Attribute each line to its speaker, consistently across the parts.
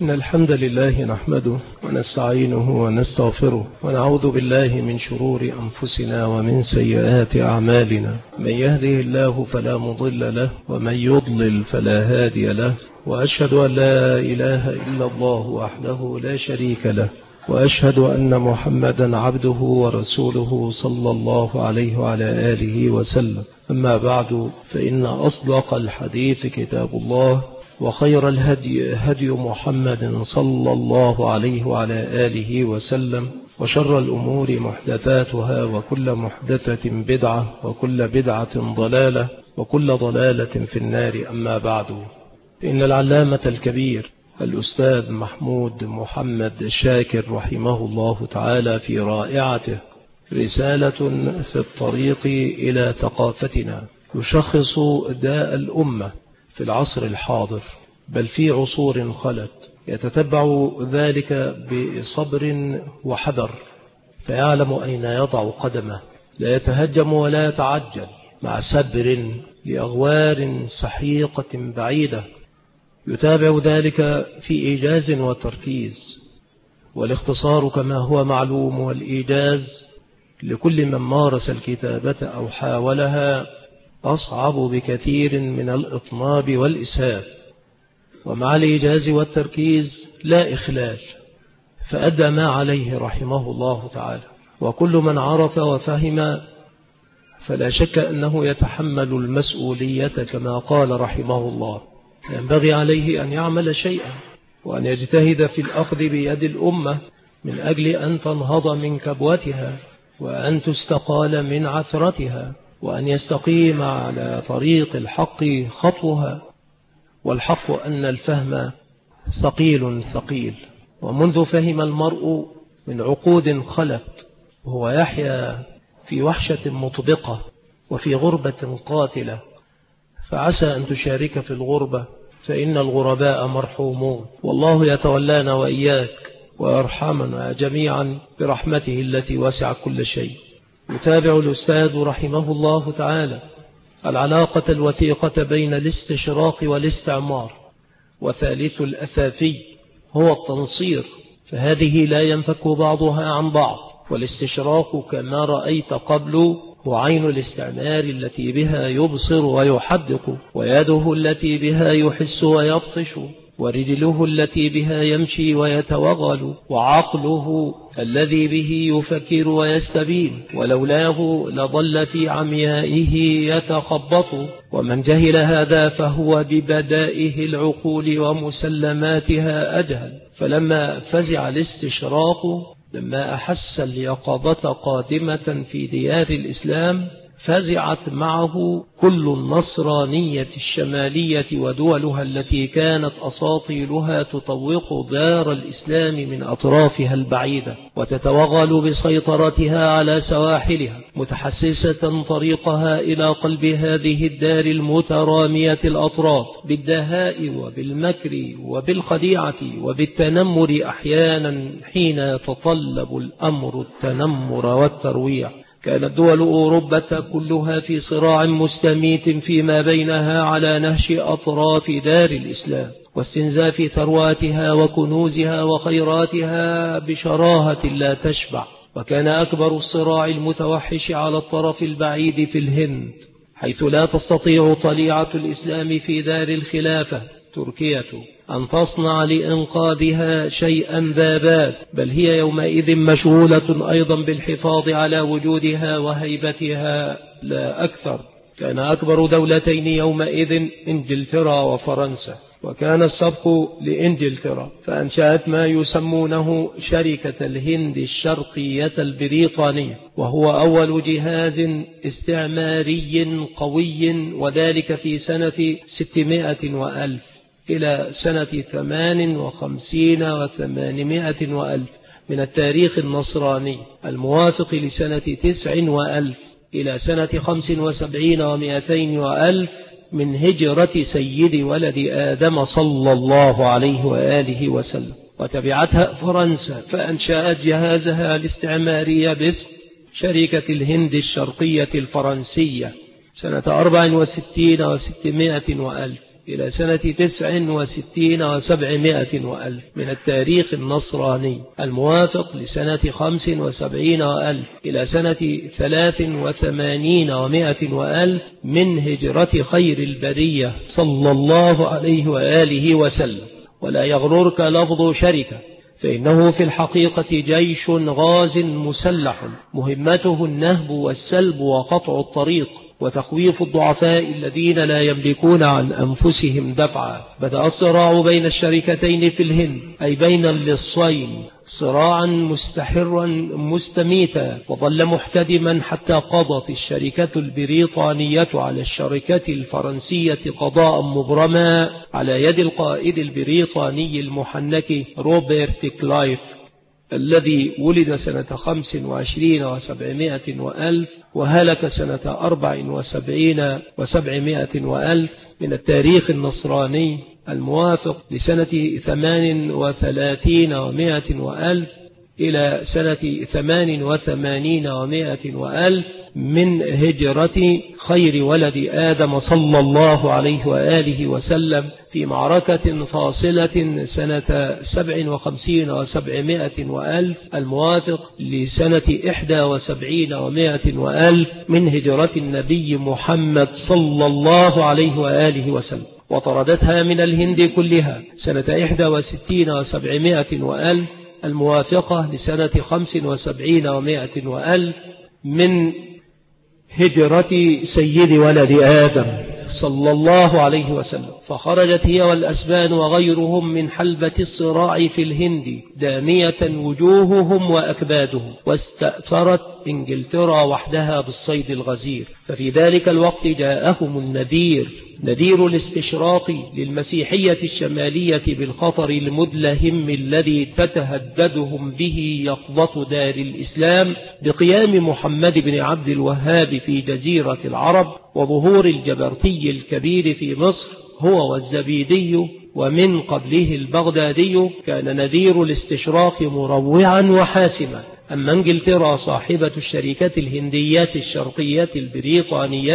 Speaker 1: إن الحمد لله نحمده ونستعينه ونستغفره ونعوذ بالله من شرور أنفسنا ومن سيئات أعمالنا. من يهده الله فلا مضل له ومن يضلل فلا هادي له، وأشهد أن لا إله إلا الله وحده لا شريك له، وأشهد أن محمدا عبده ورسوله صلى الله عليه وعلى آله وسلم. أما بعد، فإن أصدق الحديث كتاب الله، وخير الهدي هدي محمد صلى الله عليه وعلى آله وسلم، وشر الأمور محدثاتها، وكل محدثة بدعة، وكل بدعة ضلالة، وكل ضلالة في النار. أما بعد، إن العلامة الكبير الأستاذ محمود محمد شاكر رحمه الله تعالى في رائعته رسالة في الطريق إلى ثقافتنا يشخص داء الأمة في العصر الحاضر، بل في عصور خلت، يتتبع ذلك بصبر وحذر، فيعلم أين يضع قدمه، لا يتهجم ولا يتعجل، مع سبر لأغوار سحيقة بعيدة، يتابع ذلك في إيجاز وتركيز. والاختصار كما هو معلوم، والإيجاز لكل من مارس الكتابة أو حاولها أصعب بكثير من الإطناب والإسهاب. ومع الإيجاز والتركيز لا إخلال، فأدى ما عليه رحمه الله تعالى. وكل من عرف وفهم فلا شك أنه يتحمل المسؤولية كما قال رحمه الله. ينبغي عليه أن يعمل شيئا، وأن يجتهد في الأخذ بيد الأمة من أجل أن تنهض من كبوتها، وأن تستقال من عثرتها، وأن يستقيم على طريق الحق خطوها. والحق أن الفهم ثقيل ثقيل، ومنذ فهم المرء من عقود خلت وهو يحيا في وحشة مطبقة وفي غربة قاتلة، فعسى أن تشارك في الغربة، فإن الغرباء مرحومون، والله يتولانا وإياك ويرحمنا جميعا برحمته التي وسعت كل شيء. يتابع الأستاذ رحمه الله تعالى العلاقة الوثيقة بين الاستشراق والاستعمار، وثالث الأثافي هو التنصير، فهذه لا ينفك بعضها عن بعض. والاستشراق كما رأيت قبل هو عين الاستعمار التي بها يبصر ويحدق، ويده التي بها يحس ويبطش، ورجله التي بها يمشي ويتوغل، وعقله الذي به يفكر ويستبين، ولولاه لضل في عميائه يتخبط. ومن جهل هذا فهو ببدائه العقول ومسلماتها أجهل. فلما فزع الاستشراق، لما أحس اليقظة قادمة في ديار الإسلام، فزعت معه كل النصرانية الشمالية ودولها التي كانت أساطيلها تطوق دار الإسلام من أطرافها البعيدة، وتتوغل بسيطرتها على سواحلها، متحسسة طريقها إلى قلب هذه الدار المترامية الأطراف، بالدهاء وبالمكر وبالخديعة وبالتنمر أحيانا حين يتطلب الأمر التنمر والترويع. كانت دول أوروبا كلها في صراع مستميت فيما بينها على نهش أطراف دار الإسلام، واستنزاف ثرواتها وكنوزها وخيراتها بشراهة لا تشبع. وكان أكبر الصراع المتوحش على الطرف البعيد في الهند، حيث لا تستطيع طليعة الإسلام في دار الخلافة تركيا أن تصنع لإنقاذها شيئا ذا بال، بل هي يومئذ مشغولة أيضا بالحفاظ على وجودها وهيبتها لا أكثر. كان أكبر دولتين يومئذ إنجلترا وفرنسا، وكان السبق لإنجلترا، فأنشأت ما يسمونه شركة الهند الشرقية البريطانية، وهو أول جهاز استعماري قوي، وذلك في سنة 600 وألف إلى سنة 58 و800 وألف من التاريخ النصراني، الموافق لسنة 9 وألف إلى سنة 75 و200 وألف من هجرة سيد ولد آدم صلى الله عليه وآله وسلم. وتبعتها فرنسا، فأنشأت جهازها الاستعماري باسم شركة الهند الشرقية الفرنسية سنة 64 و600 وألف، إلى سنة 69 و700 وألف من التاريخ النصراني، الموافق لسنة 75 وألف إلى سنة 83 و100 وألف من هجرة خير البرية صلى الله عليه وآله وسلم. ولا يغررك لفظ شركة، فإنه في الحقيقة جيش غاز مسلح مهمته النهب والسلب وقطع الطريق وتخويف الضعفاء الذين لا يملكون عن أنفسهم دفعا. بدأ الصراع بين الشركتين في الهند، أي بين اللصين، صراعا مستحرا مستميتا، وظل محتدما حتى قضت الشركة البريطانية على الشركة الفرنسية قضاء مبرما على يد القائد البريطاني المحنك روبرت كلايف، الذي ولد سنة 25 و700 وألف وهلك سنة 74 و700 وألف من التاريخ النصراني، الموافق لسنة 38 و100 وألف إلى سنة 88 و100 وألف من هجرة خير ولد آدم صلى الله عليه وآله وسلم في معركة فاصلة سنة 57 و700 وألف، الموافق لسنة 71 و100 وألف من هجرة النبي محمد صلى الله عليه وآله وسلم. وطردتها من الهند كلها سنة 61 و700 وألف، الموافقة لسنة 75 و100 وألف من هجرة سيد ولد آدم صلى الله عليه وسلم. فخرجت هي والأسبان وغيرهم من حلبة الصراع في الهند دامية وجوههم وأكبادهم، واستأثرت إنجلترا وحدها بالصيد الغزير. ففي ذلك الوقت جاءهم النذير، نذير الاستشراق للمسيحية الشمالية بالخطر المدلهم الذي تتهددهم به يقظة دار الإسلام بقيام محمد بن عبد الوهاب في جزيرة العرب وظهور الجبرتي الكبير في مصر هو والزبيدي ومن قبله البغدادي. كان نذير الاستشراق مروعا وحاسما. أما انجلترا صاحبة الشركة الهندية الشرقية البريطانية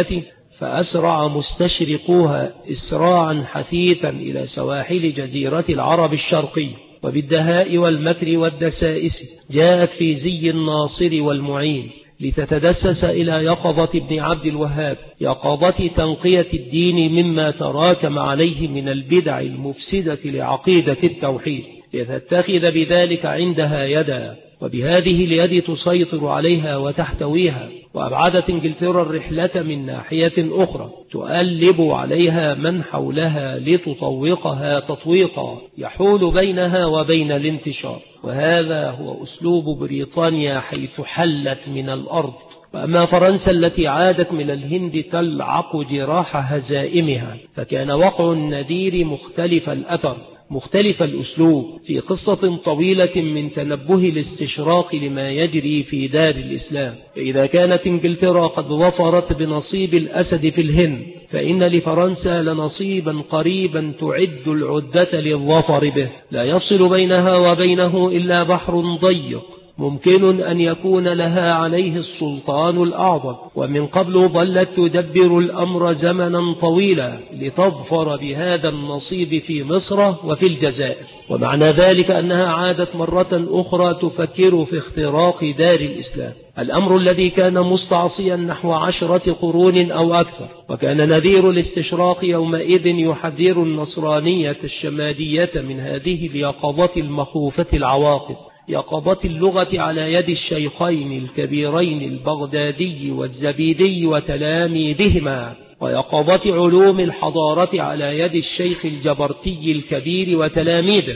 Speaker 1: فأسرع مستشرقوها إسراعا حثيثا إلى سواحل جزيرة العرب الشرقي، وبالدهاء والمكر والدسائس جاءت في زي الناصر والمعين لتتدسس إلى يقظة ابن عبد الوهاب، يقظة تنقية الدين مما تراكم عليه من البدع المفسدة لعقيدة التوحيد، لتتخذ بذلك عندها يدا، وبهذه اليد تسيطر عليها وتحتويها. وأبعدت انجلترا الرحلة من ناحية أخرى تؤلب عليها من حولها لتطوقها تطويقا يحول بينها وبين الانتشار، وهذا هو أسلوب بريطانيا حيث حلت من الأرض. وأما فرنسا التي عادت من الهند تلعق جراح هزائمها، فكان وقع النذير مختلف الأثر مختلف الأسلوب في قصة طويلة من تنبه الاستشراق لما يجري في دار الإسلام. فإذا كانت انجلترا قد ظفرت بنصيب الأسد في الهند، فإن لفرنسا لنصيبا قريبا تعد العدة للظفر به، لا يفصل بينها وبينه إلا بحر ضيق ممكن أن يكون لها عليه السلطان الأعظم، ومن قبل ظلت تدبر الأمر زمنا طويلا لتظفر بهذا النصيب في مصر وفي الجزائر. ومعنى ذلك أنها عادت مرة أخرى تفكر في اختراق دار الإسلام، الأمر الذي كان مستعصيا نحو 10 قرون أو أكثر. وكان نذير الاستشراق يومئذ يحذر النصرانية الشمالية من هذه اليقظة المخوفة العواقب، يقظة اللغة على يد الشيخين الكبيرين البغدادي والزبيدي وتلاميذهما، ويقظة علوم الحضارة على يد الشيخ الجبرتي الكبير وتلاميذه،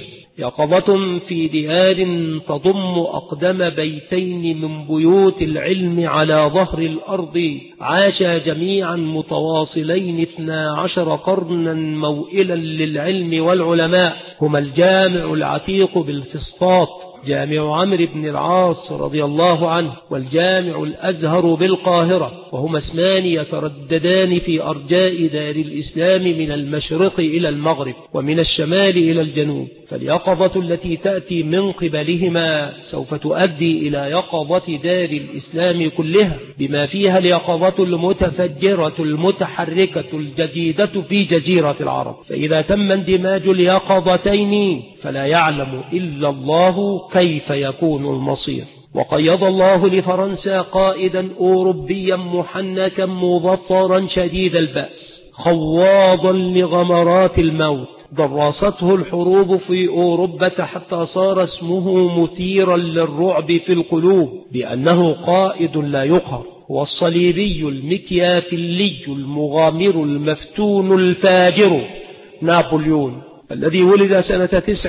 Speaker 1: يقظة في ديار تضم أقدم بيتين من بيوت العلم على ظهر الأرض عاشا جميعا متواصلين 12 قرنا موئلا للعلم والعلماء، هما الجامع العتيق بالفسطاط جامع عمرو بن العاص رضي الله عنه، والجامع الأزهر بالقاهرة، وهما اسمان يترددان في أرجاء دار الإسلام من المشرق إلى المغرب ومن الشمال إلى الجنوب، فاليقظة التي تأتي من قبلهما سوف تؤدي إلى يقظة دار الإسلام كلها بما فيها اليقظة المتفجرة المتحركة الجديدة في جزيرة العرب. فإذا تم اندماج اليقظتين فلا يعلم إلا الله كيف يكون المصير. وقيض الله لفرنسا قائدا أوروبيا محنكا مظفرا شديد البأس خواضا لغمرات الموت، دراسته الحروب في أوروبا حتى صار اسمه مثيرا للرعب في القلوب بأنه قائد لا يقهر، هو الصليبي المكيافيلي المغامر المفتون الفاجر نابليون، الذي ولد سنة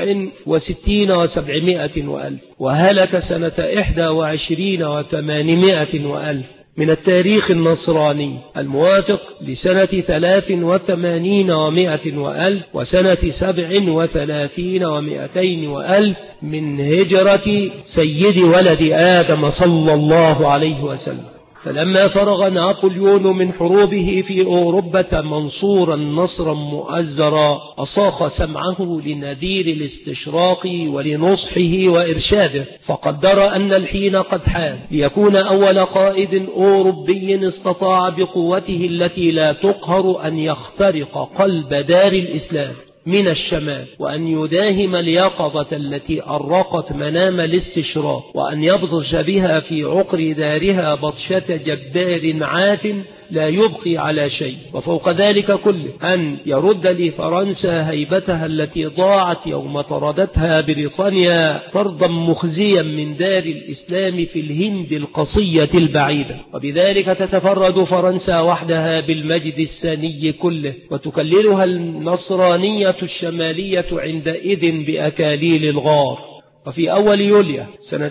Speaker 1: 69 و700 وألف وهلك سنة 21 و800 وألف من التاريخ النصراني الموافق لسنة 83 و100 وألف وسنة 37 و200 وألف من هجرة سيد ولد آدم صلى الله عليه وسلم. فلما فرغ نابليون من حروبه في أوروبا منصورا نصرا مؤزرا أصاخ سمعه لنذير الاستشراق ولنصحه وإرشاده، فقدر أن الحين قد حان ليكون أول قائد أوروبي استطاع بقوته التي لا تقهر أن يخترق قلب دار الإسلام من الشمال، وأن يداهم اليقظة التي أرقت منام الاستشراق، وأن يبطش بها في عقر دارها بطشة جبار عات لا يبقي على شيء، وفوق ذلك كله أن يرد لفرنسا هيبتها التي ضاعت يوم طردتها بريطانيا طردا مخزيا من دار الإسلام في الهند القصية البعيدة، وبذلك تتفرد فرنسا وحدها بالمجد السني كله، وتكللها النصرانية الشمالية عندئذ بأكاليل الغار. وفي أول يوليو سنة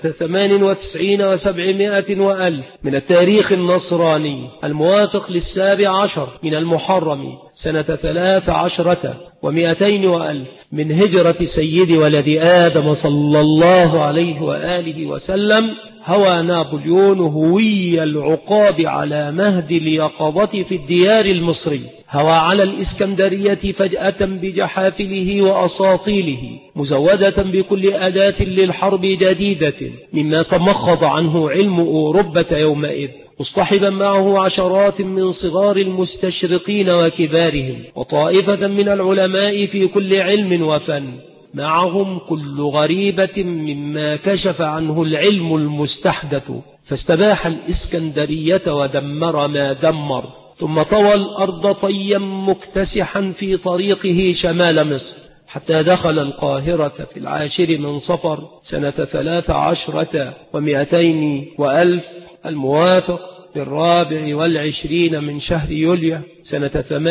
Speaker 1: 98 و700 وألف من التاريخ النصراني الموافق ل17 من المحرم سنة 13 و200 وألف من هجرة سيد ولد آدم صلى الله عليه وآله وسلم، هوى نابليون هوي العقاب على مهد اليقظة في الديار المصري، هوى على الإسكندرية فجأة بجحافله وأساطيله مزودة بكل أداة للحرب جديدة مما تمخض عنه علم أوروبا يومئذ، مصطحبا معه عشرات من صغار المستشرقين وكبارهم وطائفة من العلماء في كل علم وفن، معهم كل غريبة مما كشف عنه العلم المستحدث، فاستباح الإسكندرية ودمر ما دمر، ثم طوى الأرض طيا مكتسحا في طريقه شمال مصر حتى دخل القاهرة في 10 من صفر سنة 13 و200 وألف الموافق ل24 من شهر يوليو سنة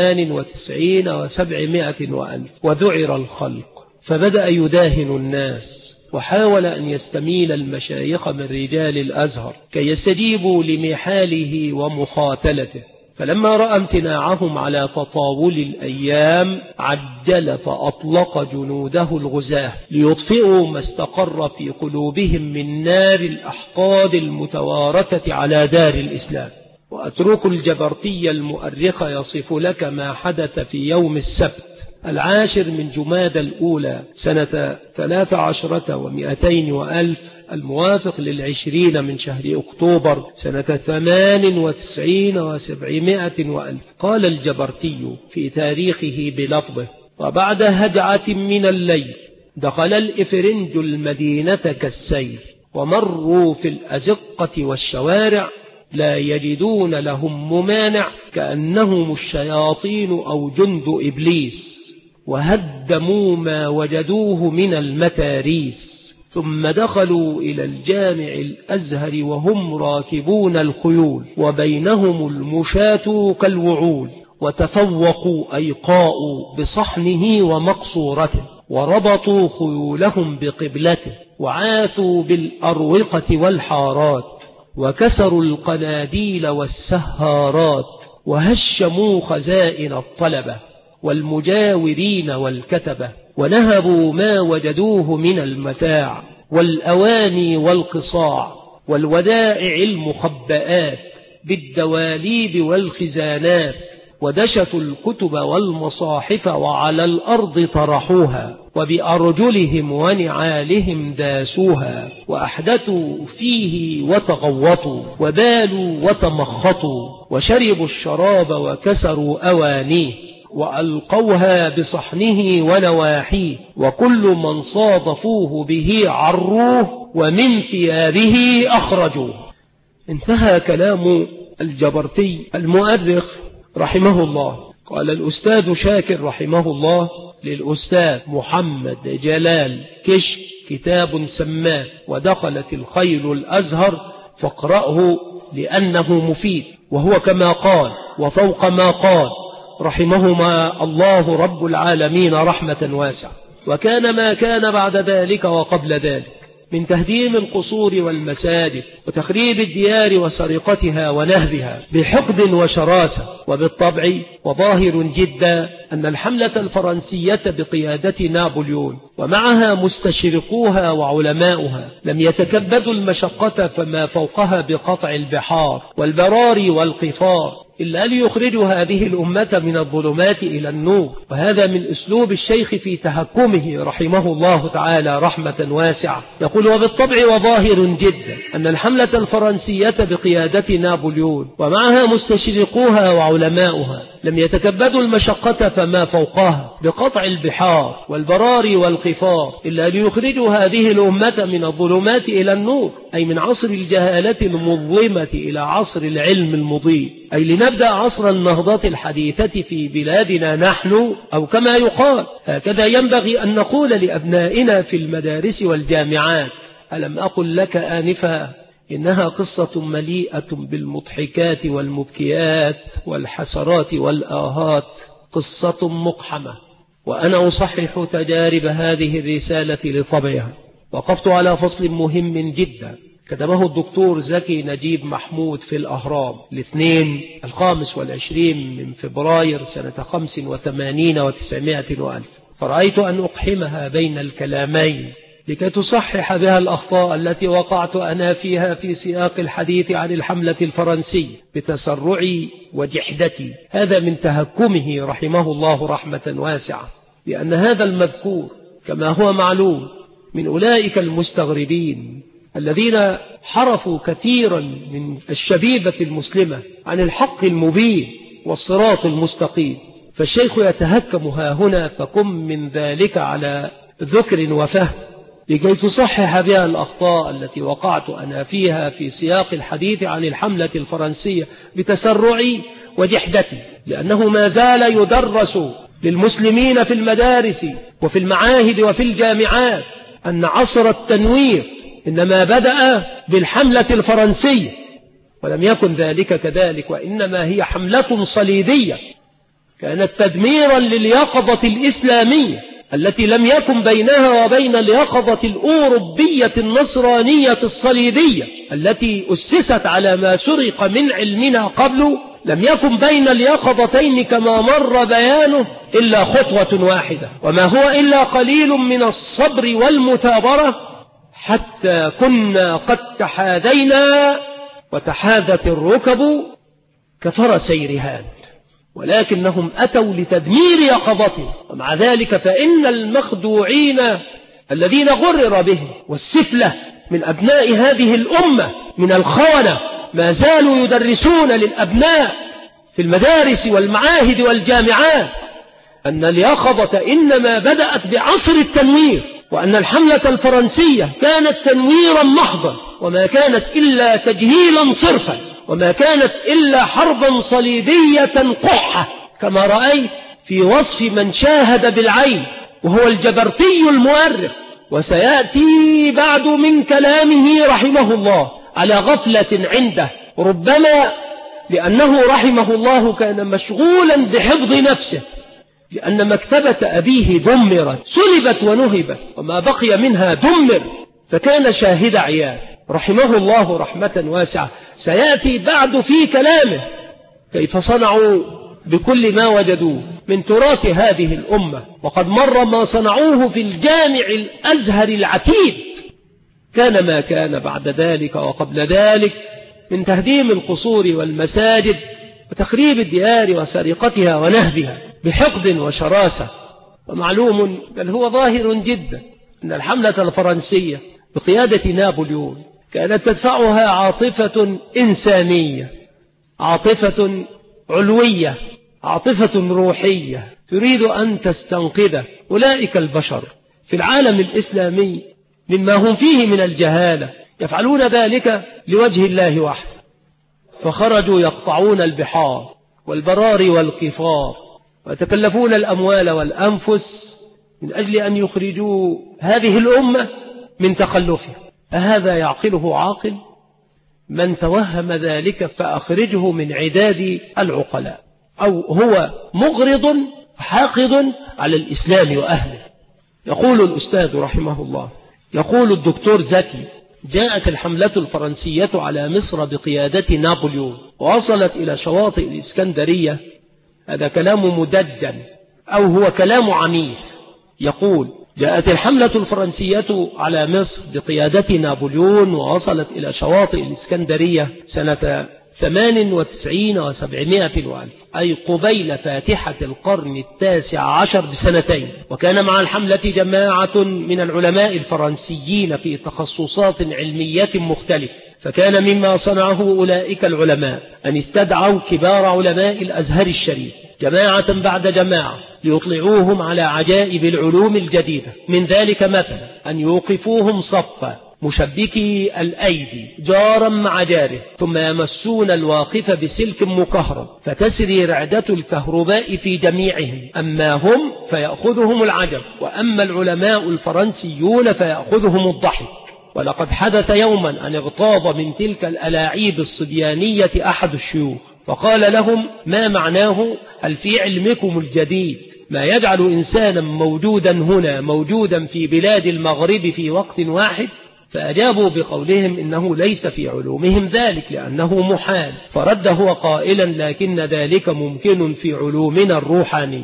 Speaker 1: 98 و700 وألف، وذعر الخلق فبدأ يداهن الناس، وحاول أن يستميل المشايخ من رجال الأزهر كي يستجيبوا لمحاله ومخاتلته، فلما رأى امتناعهم على تطاول الأيام عجل فأطلق جنوده الغزاة ليطفئوا ما استقر في قلوبهم من نار الأحقاد المتوارثة على دار الإسلام. وأترك الجبرتي المؤرخ يصف لك ما حدث في يوم السبت 10 من جمادى الأولى سنة 13 و200 وألف الموافق ل20 من شهر أكتوبر سنة 98 و700 وألف. قال الجبرتي في تاريخه بلفظه: وبعد هجعة من الليل دخل الإفرنج المدينة كالسيل، ومروا في الأزقة والشوارع لا يجدون لهم ممانع كأنهم الشياطين أو جند إبليس، وهدموا ما وجدوه من المتاريس، ثم دخلوا إلى الجامع الأزهر وهم راكبون الخيول وبينهم المشاة كالوعول، وتفوقوا أيقاء بصحنه ومقصورته، وربطوا خيولهم بقبلته، وعاثوا بالأروقة والحارات، وكسروا القناديل والسهارات، وهشموا خزائن الطلبة والمجاورين والكتبة، ونهبوا ما وجدوه من المتاع والأواني والقصاع والودائع المخبآت بالدواليب والخزانات، ودشتوا الكتب والمصاحف وعلى الأرض طرحوها، وبأرجلهم ونعالهم داسوها، وأحدثوا فيه وتغوطوا، وبالوا وتمخطوا، وشربوا الشراب وكسروا أوانيه، وألقوها بصحنه ونواحيه، وكل من صادفوه به عروه، ومن ثيابه أخرجوه. انتهى كلام الجبرتي المؤرخ رحمه الله. قال الأستاذ شاكر رحمه الله للأستاذ محمد جلال كشك كتاب سماه ودخلت الخيل الأزهر فاقرأه لأنه مفيد، وهو كما قال وفوق ما قال رحمهما الله رب العالمين رحمة واسعة. وكان ما كان بعد ذلك وقبل ذلك من تهديم القصور والمساجد وتخريب الديار وسرقتها ونهبها بحقد وشراسة. وبالطبع وظاهر جدا أن الحملة الفرنسية بقيادة نابليون ومعها مستشرقوها وعلماؤها لم يتكبدوا المشقة فما فوقها بقطع البحار والبراري والقفار إلا ليخرجوا هذه الأمة من الظلمات إلى النور. وهذا من أسلوب الشيخ في تهكمه رحمه الله تعالى رحمة واسعة. يقول وبالطبع وظاهر جدا أن الحملة الفرنسية بقيادة نابليون ومعها مستشرقوها وعلماؤها لم يتكبدوا المشقة فما فوقها بقطع البحار والبراري والقفار إلا ليخرجوا هذه الأمة من الظلمات إلى النور، أي من عصر الجهالة المظلمة إلى عصر العلم المضيء، أي لنبدأ عصر النهضة الحديثة في بلادنا نحن، أو كما يقال هكذا ينبغي أن نقول لأبنائنا في المدارس والجامعات: ألم أقل لك آنفا إنها قصة مليئة بالمضحكات والمبكيات والحسرات والآهات، قصة مقحمة. وأنا أصحح تجارب هذه الرسالة لطبعها. وقفت على فصل مهم جدا كتبه الدكتور زكي نجيب محمود في الأهرام الاثنين 25 من فبراير سنة 85 و900 وألف، فرأيت أن أقحمها بين الكلامين لكي تصحح بها الأخطاء التي وقعت أنا فيها في سياق الحديث عن الحملة الفرنسية بتسرعي وجحدتي. هذا من تهكمه رحمه الله رحمة واسعة، لأن هذا المذكور كما هو معلوم من أولئك المستغربين الذين حرفوا كثيرا من الشبيبة المسلمة عن الحق المبين والصراط المستقيم. فالشيخ يتهكم ها هنا، فكن من ذلك على ذكر وفهم لكي تصحح بها الأخطاء التي وقعت أنا فيها في سياق الحديث عن الحملة الفرنسية بتسرعي وجحدتي، لأنه ما زال يدرس للمسلمين في المدارس وفي المعاهد وفي الجامعات أن عصر التنوير إنما بدأ بالحملة الفرنسية، ولم يكن ذلك كذلك، وإنما هي حملة صليبية كانت تدميرا لليقظة الإسلامية التي لم يكن بينها وبين اليقظة الأوروبية النصرانية الصليبية التي أسست على ما سرق من علمنا قبل. لم يكن بين اليقظتين كما مر بيانه إلا خطوة واحدة، وما هو إلا قليل من الصبر والمثابرة، حتى كنا قد تحاذينا وتحاذت الركب كفرسي رهان، ولكنهم أتوا لتدمير يقظته. ومع ذلك فإن المخدوعين الذين غرر بهم والسفلة من أبناء هذه الأمة من الخونة ما زالوا يدرسون للأبناء في المدارس والمعاهد والجامعات أن اليقظة إنما بدأت بعصر التنوير، وأن الحملة الفرنسية كانت تنويرا محضا، وما كانت إلا تجهيلا صرفا، وما كانت إلا حربا صليبية قحة كما رأيت في وصف من شاهد بالعين وهو الجبرتي المؤرخ. وسيأتي بعد من كلامه رحمه الله على غفلة عنده، ربما لأنه رحمه الله كان مشغولا بحفظ نفسه، لأن مكتبة أبيه دمرت، سلبت ونهبت، وما بقي منها دمر، فكان شاهد عيان رحمه الله رحمة واسعة. سيأتي بعد في كلامه كيف صنعوا بكل ما وجدوه من تراث هذه الأمة، وقد مر ما صنعوه في الجامع الأزهر العتيد كان ما كان بعد ذلك وقبل ذلك من تهديم القصور والمساجد وتخريب الديار وسرقتها ونهبها بحقد وشراسة. ومعلوم بل هو ظاهر جدا أن الحملة الفرنسية بقيادة نابليون كانت تدفعها عاطفة إنسانية، عاطفة علوية، عاطفة روحية تريد أن تستنقذ أولئك البشر في العالم الإسلامي مما هم فيه من الجهالة، يفعلون ذلك لوجه الله وحده، فخرجوا يقطعون البحار والبراري والقفار ويتكلفون الأموال والأنفس من أجل أن يخرجوا هذه الأمة من تخلفها. أهذا يعقله عاقل؟ من توهم ذلك فأخرجه من عداد العقلاء، أو هو مغرض حاقد على الإسلام وأهله. يقول الأستاذ رحمه الله، يقول الدكتور زكي: جاءت الحملة الفرنسية على مصر بقيادة نابليون ووصلت إلى شواطئ الإسكندرية. هذا كلام مدجن أو هو كلام عنيف. يقول: جاءت الحملة الفرنسية على مصر بقيادة نابليون ووصلت إلى شواطئ الإسكندرية سنة 98 و700 وألف، أي قبيل فاتحة القرن 19 بسنتين. وكان مع الحملة جماعة من العلماء الفرنسيين في تخصصات علمية مختلفة، فكان مما صنعه أولئك العلماء أن استدعوا كبار علماء الأزهر الشريف جماعة بعد جماعة ليطلعوهم على عجائب العلوم الجديدة. من ذلك مثلا أن يوقفوهم صفا مشبكي الأيدي جارا مع جاره، ثم يمسون الواقف بسلك مكهرب فتسري رعدة الكهرباء في جميعهم، أما هم فيأخذهم العجب، وأما العلماء الفرنسيون فيأخذهم الضحك. ولقد حدث يوما أن اغتاظ من تلك الألاعيب الصبيانية أحد الشيوخ فقال لهم: ما معناه هل في علمكم الجديد ما يجعل إنسانا موجودا هنا موجودا في بلاد المغرب في وقت واحد؟ فأجابوا بقولهم إنه ليس في علومهم ذلك لأنه محال. فرد هو قائلا: لكن ذلك ممكن في علومنا الروحاني.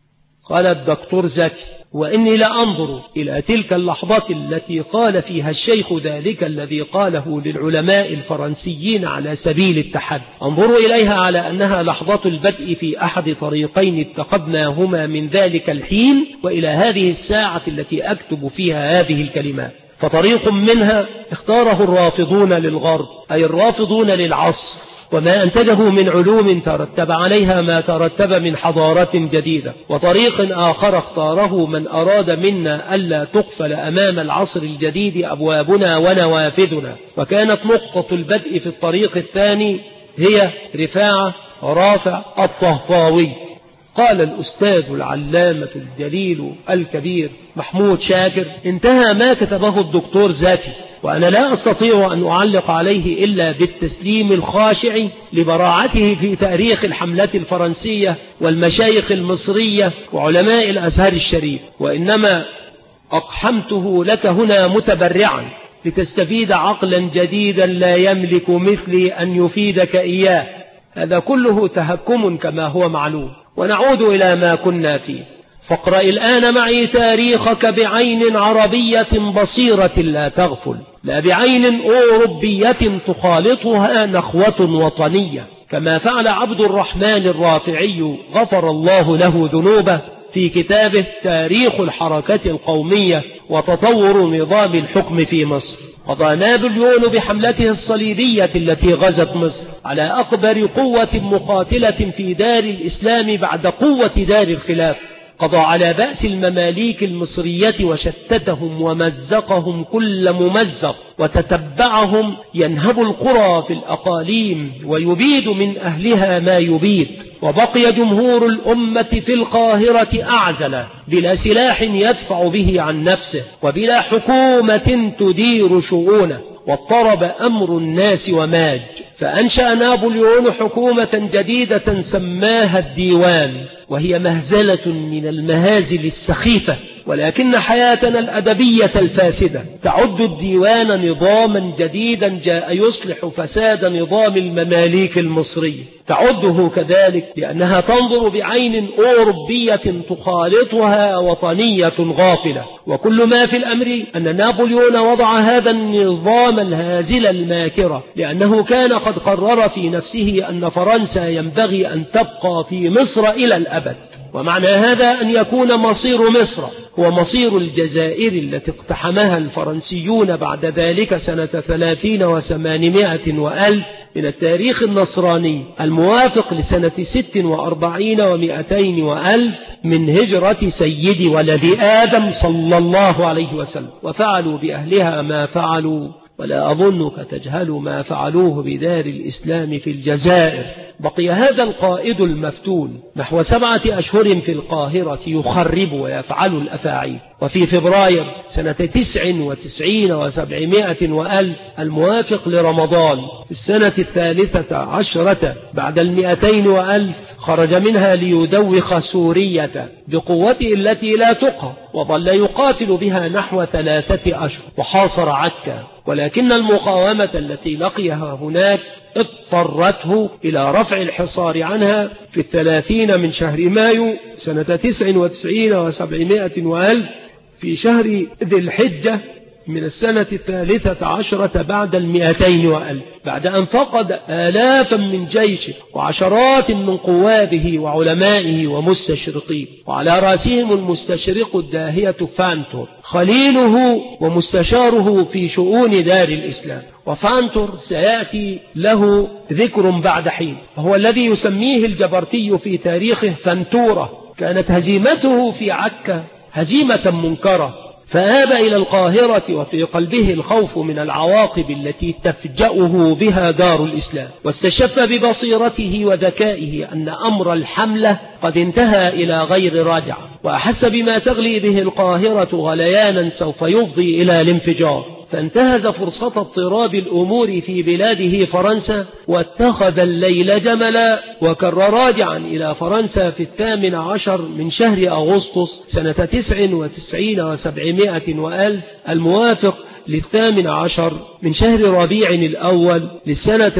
Speaker 1: قال الدكتور زكي: وإني لأنظر إلى تلك اللحظة التي قال فيها الشيخ ذلك الذي قاله للعلماء الفرنسيين على سبيل التحدي، أنظر إليها على أنها لحظة البدء في أحد طريقين اتخذناهما من ذلك الحين وإلى هذه الساعة التي أكتب فيها هذه الكلمات. فطريق منها اختاره الرافضون للغرب، أي الرافضون للعصر، وما أنتجه من علوم ترتب عليها ما ترتب من حضارة جديدة. وطريق آخر اختاره من أراد منا ألا تقفل أمام العصر الجديد أبوابنا ونوافذنا. وكانت نقطة البدء في الطريق الثاني هي رفاعة رافع الطهطاوي. قال الأستاذ العلامة الجليل الكبير محمود شاكر: انتهى ما كتبه الدكتور زكي، وأنا لا أستطيع أن أعلق عليه إلا بالتسليم الخاشع لبراعته في تاريخ الحملة الفرنسية والمشايخ المصرية وعلماء الأزهر الشريف، وإنما أقحمته لك هنا متبرعا لتستفيد عقلا جديدا لا يملك مثلي أن يفيدك إياه. هذا كله تهكم كما هو معلوم. ونعود إلى ما كنا فيه. فاقرأ الآن معي تاريخك بعين عربية بصيرة لا تغفل، لا بعين أوروبية تخالطها نخوة وطنية، كما فعل عبد الرحمن الرافعي غفر الله له ذنوبه في كتابه تاريخ الحركة القومية وتطور نظام الحكم في مصر. قضى نابليون بحملته الصليبية التي غزت مصر على أكبر قوة مقاتلة في دار الإسلام بعد قوة دار الخلافة. قضى على بأس المماليك المصرية وشتتهم ومزقهم كل ممزق، وتتبعهم ينهب القرى في الأقاليم ويبيد من أهلها ما يبيد. وبقي جمهور الأمة في القاهرة أعزل بلا سلاح يدفع به عن نفسه وبلا حكومة تدير شؤونه، واضطرب أمر الناس وماج. فأنشأ نابليون حكومة جديدة سماها الديوان، وهي مهزلة من المهازل السخيفة، ولكن حياتنا الأدبية الفاسدة تعد الديوان نظاما جديدا جاء يصلح فساد نظام المماليك المصري. تعده كذلك لأنها تنظر بعين أوروبية تخالطها وطنية غافلة. وكل ما في الأمر أن نابليون وضع هذا النظام الهازل الماكرة لأنه كان قد قرر في نفسه أن فرنسا ينبغي أن تبقى في مصر إلى الأبد. ومعنى هذا أن يكون مصير مصر هو مصير الجزائر التي اقتحمها الفرنسيون بعد ذلك سنة 30 و800 وألف من التاريخ النصراني الموافق لسنة 46 و200 وألف من هجرة سيد ولد آدم صلى الله عليه وسلم. وفعلوا بأهلها ما فعلوا، ولا أظنك تجهل ما فعلوه بدار الإسلام في الجزائر. بقي هذا القائد المفتون نحو 7 أشهر في القاهرة يخرب ويفعل الأفاعيل. وفي فبراير سنة 99 و700 وألف الموافق لرمضان في السنة 13 بعد 200 وألف خرج منها ليدوخ سورية بقوته التي لا تقهر، وظل يقاتل بها نحو 3 أشهر وحاصر عكا. ولكن المقاومة التي لقيها هناك اضطرته إلى رفع الحصار عنها في 30 من شهر مايو سنة 99 و700 وألف في شهر ذي الحجة من السنة 13 بعد 200 وألف، بعد أن فقد آلافا من جيشه وعشرات من قوابه وعلمائه ومستشرقيه، وعلى رأسهم المستشرق الداهية فانتور خليله ومستشاره في شؤون دار الإسلام. وفانتور سيأتي له ذكر بعد حين، وهو الذي يسميه الجبرتي في تاريخه فانتورة. كانت هزيمته في عكا هزيمة منكرة، فآب إلى القاهرة وفي قلبه الخوف من العواقب التي تفجأه بها دار الإسلام، واستشف ببصيرته وذكائه أن أمر الحملة قد انتهى إلى غير راجعة، وأحس بما تغلي به القاهرة غليانا سوف يفضي إلى الانفجار، فانتهز فرصة اضطراب الأمور في بلاده فرنسا واتخذ الليل جملا، وكر راجعا إلى فرنسا في 18 من شهر أغسطس سنة 99 و700 وألف الموافق 18 من شهر ربيع الأول للسنة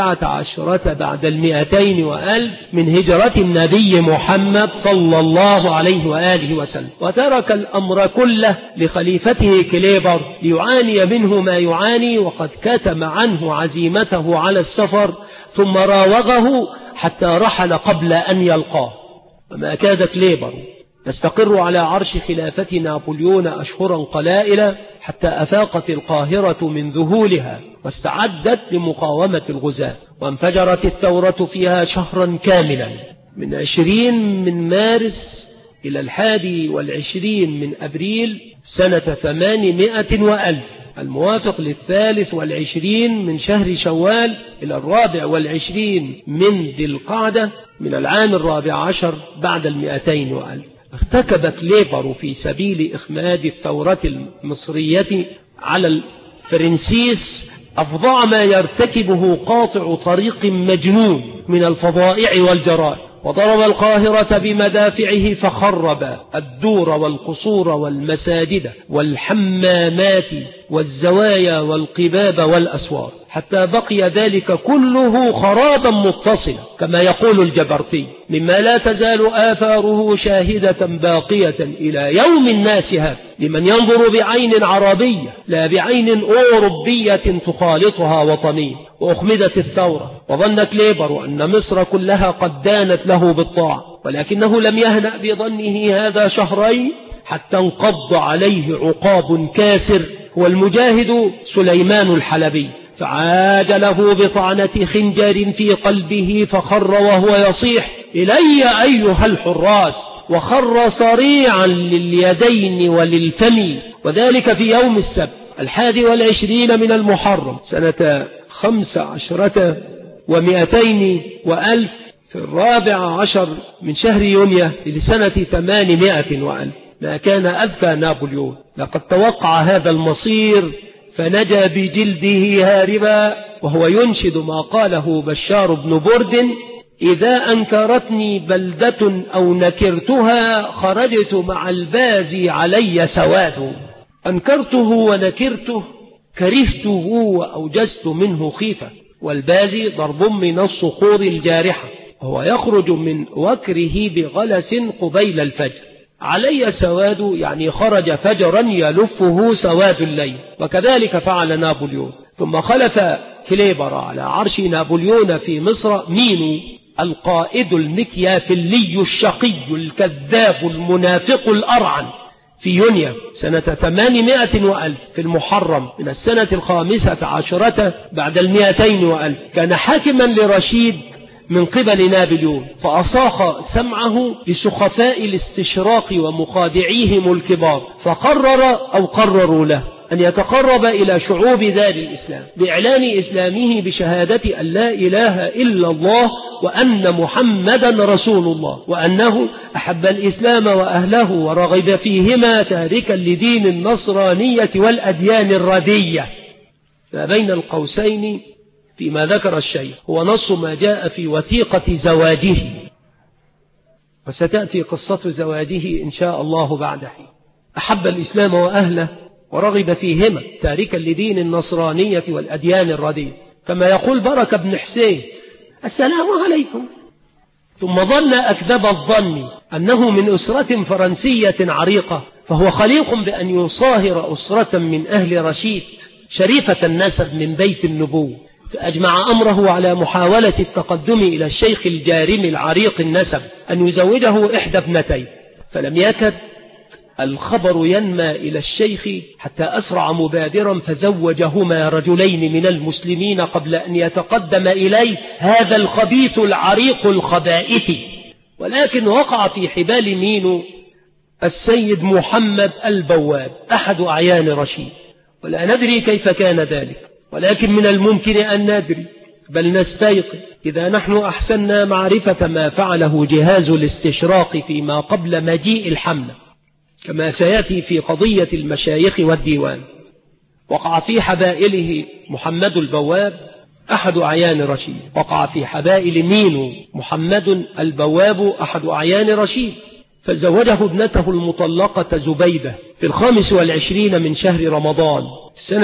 Speaker 1: 14 بعد 200 وألف من هجرة النبي محمد صلى الله عليه وآله وسلم. وترك الأمر كله لخليفته كليبر ليعاني منه ما يعاني، وقد كتم عنه عزيمته على السفر ثم راوغه حتى رحل قبل أن يلقاه. وما كاد كليبر تستقر على عرش خلافة نابليون أشهرا قلائل حتى أفاقت القاهرة من ذهولها واستعدت لمقاومة الغزاة، وانفجرت الثورة فيها شهرا كاملا من 20 من مارس إلى 21 من أبريل سنة 800 وألف الموافق 23 من شهر شوال إلى 24 من ذي القعدة من العام 14 بعد 200 وألف. ارتكب كليبر في سبيل إخماد الثورة المصرية على الفرنسيس أفظع ما يرتكبه قاطع طريق مجنون من الفظائع والجرائم، وضرب القاهرة بمدافعه فخرب الدور والقصور والمساجد والحمامات والزوايا والقباب والأسوار، حتى بقي ذلك كله خرابا متصلا كما يقول الجبرتي، مما لا تزال آثاره شاهدة باقية إلى يوم الناس هذا لمن ينظر بعين عربية لا بعين أوروبية تخالطها وطنية. وأخمدت الثورة، وظن كليبر أن مصر كلها قد دانت له بالطاعة، ولكنه لم يهنأ بظنه هذا شهرين حتى انقض عليه عقاب كاسر هو المجاهد سليمان الحلبي، فعاد له بطعنة خنجر في قلبه فخر وهو يصيح: إلي أيها الحراس، وخر صريعا لليدين وللفم، وذلك في يوم السبت 21 من المحرم سنة 15 و200 وألف في 14 من شهر يونيو لسنة 800 وألف. ما كان أذكى نابليون، لقد توقع هذا المصير فنجا بجلده هاربا، وهو ينشد ما قاله بشار بن برد: إذا أنكرتني بلدة أو نكرتها خرجت مع البازي علي سواد، أنكرته ونكرته كرهته وأوجزت منه خيفة، والبازي ضرب من الصخور الجارحة، وهو يخرج من وكره بغلس قبيل الفجر. علي سواد يعني خرج فجرا يلفه سواد الليل، وكذلك فعل نابليون. ثم خلف كليبر على عرش نابليون في مصر مينو القائد المكيافلي الشقي الكذاب المنافق الأرعن في يونيو سنة 800 وألف في المحرم من السنة 15 بعد 200 وألف. كان حاكما لرشيد من قبل نابليون، فأصاخ سمعه لسخفاء الاستشراق ومخادعيهم الكبار، قرروا له أن يتقرب إلى شعوب دار الإسلام بإعلان إسلامه بشهادة أن لا إله إلا الله وأن محمدا رسول الله، وأنه أحب الإسلام وأهله ورغب فيهما تاركا لدين النصرانية والأديان الردية. ما بين القوسين فيما ذكر الشيخ هو نص ما جاء في وثيقة زواجه، وستأتي قصة زواجه إن شاء الله بعد حين. أحب الإسلام وأهله ورغب فيهما تاركا لدين النصرانية والأديان الرديئة، كما يقول بركة بن حسين: السلام عليكم. ثم ظن أكذب الظن أنه من أسرة فرنسية عريقة، فهو خليق بأن يصاهر أسرة من أهل رشيد شريفة النسب من بيت النبوة، فأجمع أمره على محاولة التقدم إلى الشيخ الجارم العريق النسب أن يزوجه إحدى ابنتين، فلم يكد الخبر ينمى إلى الشيخ حتى أسرع مبادرا فزوجهما رجلين من المسلمين قبل أن يتقدم إليه هذا الخبيث العريق الخبائث. ولكن وقع في حبال مينو السيد محمد البواب أحد أعيان رشيد، ولا ندري كيف كان ذلك، ولكن من الممكن أن ندري بل نستيقظ إذا نحن أحسننا معرفة ما فعله جهاز الاستشراق فيما قبل مجيء الحملة، كما سيأتي في قضية المشايخ والديوان. وقع في حبائله محمد البواب أحد أعيان رشيد، وقع في حبائل مينو محمد البواب أحد أعيان رشيد، فزوجه ابنته المطلقة زبيدة في 25 من شهر رمضان السنة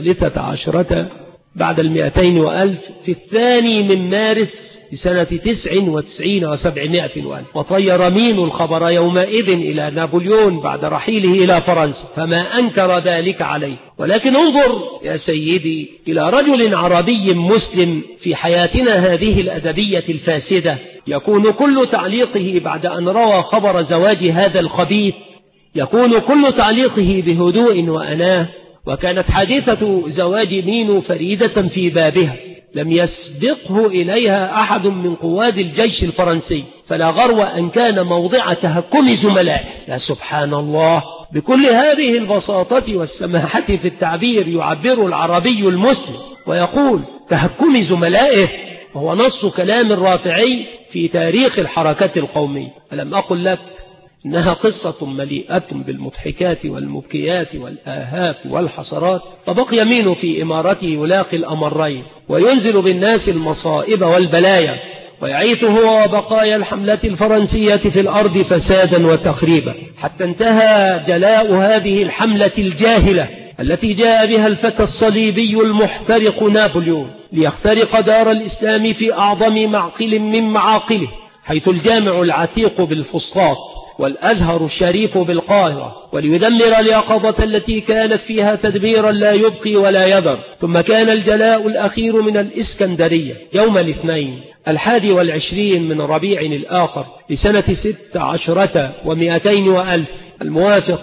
Speaker 1: 13 بعد 200 وألف في 2 من مارس سنة 99 و700 وألف. وطير مينو الخبر يومئذ إلى نابليون بعد رحيله إلى فرنسا، فما أنكر ذلك عليه. ولكن انظر يا سيدي إلى رجل عربي مسلم في حياتنا هذه الأدبية الفاسدة يكون كل تعليقه بعد أن روى خبر زواج هذا الخبيث يكون كل تعليقه بهدوء وأناه. وكانت حادثة زواج مينو فريدة في بابها، لم يسبقه إليها أحد من قواد الجيش الفرنسي، فلا غرو أن كان موضع تهكم زملائه. يا سبحان الله، بكل هذه البساطة والسماحة في التعبير يعبر العربي المسلم ويقول تهكم زملائه، وهو نص كلام الرافعي في تاريخ الحركة القومية. ألم أقل لك إنها قصة مليئة بالمضحكات والمبكيات والآهات والحسرات؟ فبقي مينو في إمارته يلاقي الأمرين وينزل بالناس المصائب والبلايا، ويعيث هو وبقايا الحملة الفرنسية في الأرض فسادا وتخريبا، حتى انتهى جلاء هذه الحملة الجاهلة التي جاء بها الفتى الصليبي المحترق نابليون ليخترق دار الإسلام في أعظم معقل من معاقله، حيث الجامع العتيق بالفسطاط والأزهر الشريف بالقاهرة، وليدمر اليقظة التي كانت فيها تدبيرا لا يبقي ولا يذر. ثم كان الجلاء الأخير من الإسكندرية يوم الاثنين 21 من ربيع الآخر لسنة 16 و200 وألف، الموافق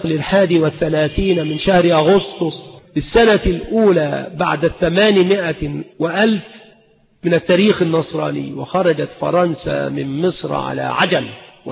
Speaker 1: 31 من شهر أغسطس للسنة الأولى بعد 800 وألف من التاريخ النصراني. وخرجت فرنسا من مصر على عجل.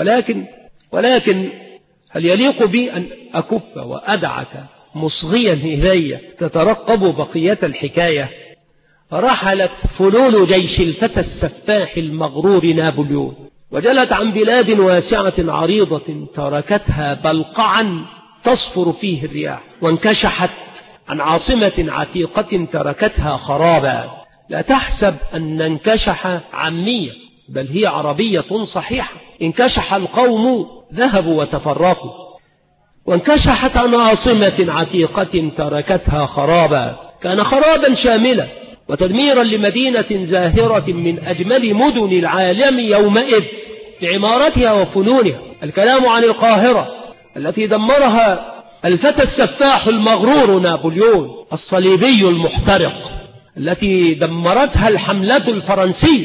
Speaker 1: ولكن هل يليق بي أن أكف وأدعك مصغيا إلي تترقب بقية الحكاية؟ رحلت فلول جيش الفتى السفاح المغرور نابليون، وجلت عن بلاد واسعة عريضة تركتها بلقعا تصفر فيه الرياح، وانكشحت عن عاصمة عتيقة تركتها خرابا. لا تحسب أن انكشح عامية، بل هي عربية صحيحة. انكشح القوم ذهبوا وتفرقوا، وانكشحت عن عاصمة عتيقة تركتها خرابا. كان خرابا شاملا، وتدميرا لمدينة زاهرة من أجمل مدن العالم يومئذ بعمارتها وفنونها. الكلام عن القاهرة التي دمرها الفتى السفاح المغرور نابليون الصليبي المحترق، التي دمرتها الحملة الفرنسية،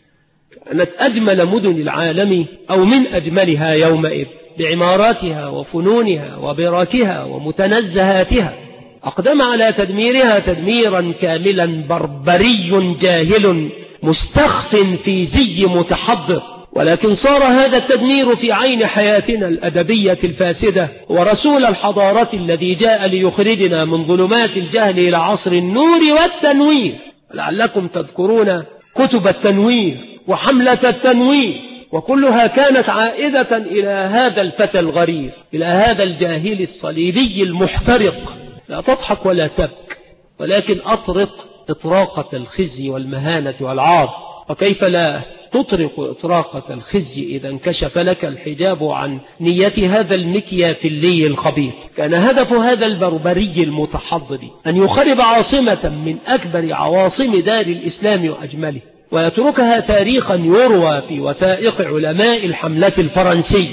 Speaker 1: كانت أجمل مدن العالم أو من أجملها يومئذ بعماراتها وفنونها وبراكها ومتنزهاتها. أقدم على تدميرها تدميرا كاملا بربري جاهل مستخف في زي متحضر، ولكن صار هذا التدمير في عين حياتنا الأدبية الفاسدة ورسول الحضارة الذي جاء ليخرجنا من ظلمات الجهل إلى عصر النور والتنوير. لعلكم تذكرون كتب التنوير وحملة التنوير، وكلها كانت عائدة إلى هذا الفتى الغريب، إلى هذا الجاهل الصليبي المحترق. لا تضحك ولا تبك، ولكن أطرق إطراقة الخزي والمهانة والعار. وكيف لا تطرق إطراقة الخزي إذا انكشف لك الحجاب عن نية هذا المكيافيلي الخبيث؟ كان هدف هذا البربري المتحضر أن يخرب عاصمة من أكبر عواصم دار الإسلام وأجمله، ويتركها تاريخا يروى في وثائق علماء الحملة الفرنسية.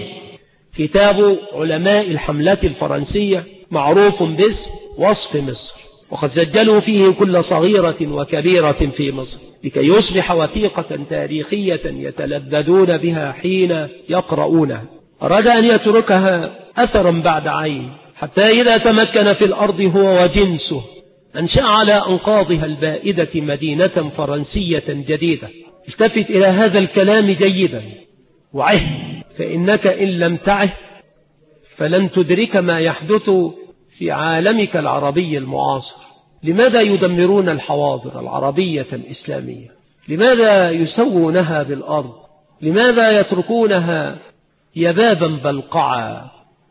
Speaker 1: كتاب علماء الحملة الفرنسية معروف باسم وصف مصر، وقد سجلوا فيه كل صغيرة وكبيرة في مصر لكي يصبح وثيقة تاريخية يتلذذون بها حين يقرؤونها. أراد أن يتركها أثرا بعد عين، حتى إذا تمكن في الأرض هو وجنسه أنشأ على أنقاضها البائدة مدينة فرنسية جديدة. التفت إلى هذا الكلام جيدا وعه، فإنك إن لم تعه فلن تدرك ما يحدث في عالمك العربي المعاصر. لماذا يدمرون الحواضر العربية الإسلامية؟ لماذا يسوونها بالأرض؟ لماذا يتركونها يبابا بلقعا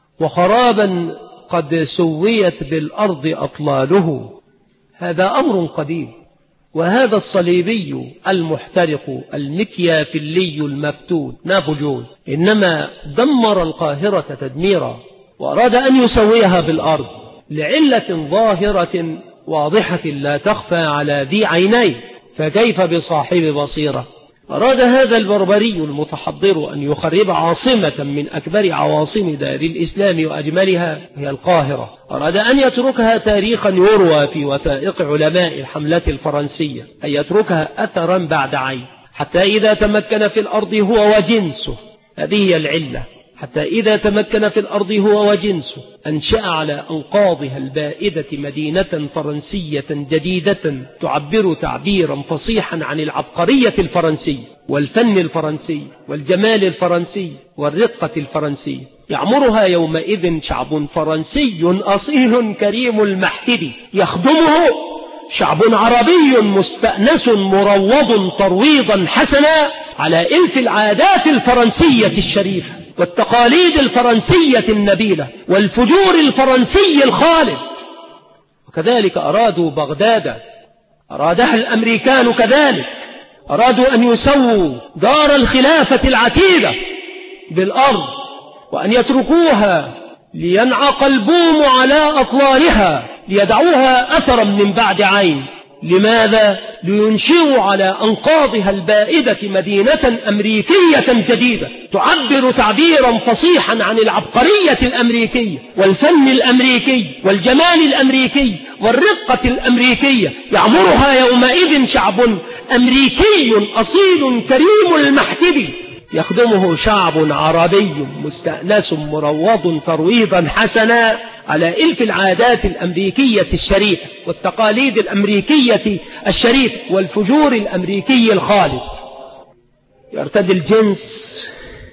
Speaker 1: وخرابا قد سويت بالأرض أطلاله؟ هذا أمر قديم. وهذا الصليبي المحترق المكيافيلي المفتون نابليون إنما دمر القاهرة تدميرا، وأراد أن يسويها بالأرض لعلة ظاهرة واضحة لا تخفى على ذي عينين، فكيف بصاحب بصيرة؟ أراد هذا البربري المتحضر أن يخرب عاصمة من أكبر عواصم دار الإسلام وأجملها هي القاهرة. أراد أن يتركها تاريخا يروى في وثائق علماء الحملة الفرنسية، أن يتركها أثرا بعد عين، حتى إذا تمكن في الأرض هو وجنسه. هذه هي العلة. حتى إذا تمكن في الأرض هو وجنسه أنشأ على أنقاضها البائدة مدينة فرنسية جديدة تعبر تعبيرا فصيحا عن العبقرية الفرنسية والفن الفرنسي والجمال الفرنسي والرقة الفرنسية. يعمرها يومئذ شعب فرنسي أصيل كريم المحتدي، يخدمه شعب عربي مستأنس مروض ترويضا حسنا على إلف العادات الفرنسية الشريفة والتقاليد الفرنسية النبيلة والفجور الفرنسي الخالد. وكذلك أرادوا بغداد، أرادها الأمريكان كذلك، أرادوا أن يسووا دار الخلافة العتيدة بالأرض وأن يتركوها لينعق البوم على أطلالها، ليدعوها أثرا من بعد عين. لماذا؟ لينشئوا على أنقاضها البائدة مدينة أمريكية جديدة تعبر تعبيرا فصيحا عن العبقرية الأمريكية والفن الأمريكي والجمال الأمريكي والرقة الأمريكية. يعمرها يومئذ شعب أمريكي أصيل كريم المحتدي، يخدمه شعب عربي مستأنس مروض ترويضا حسنا على إلف العادات الأمريكية الشريفة والتقاليد الأمريكية الشريفة والفجور الأمريكي الخالد. يرتدي الجنس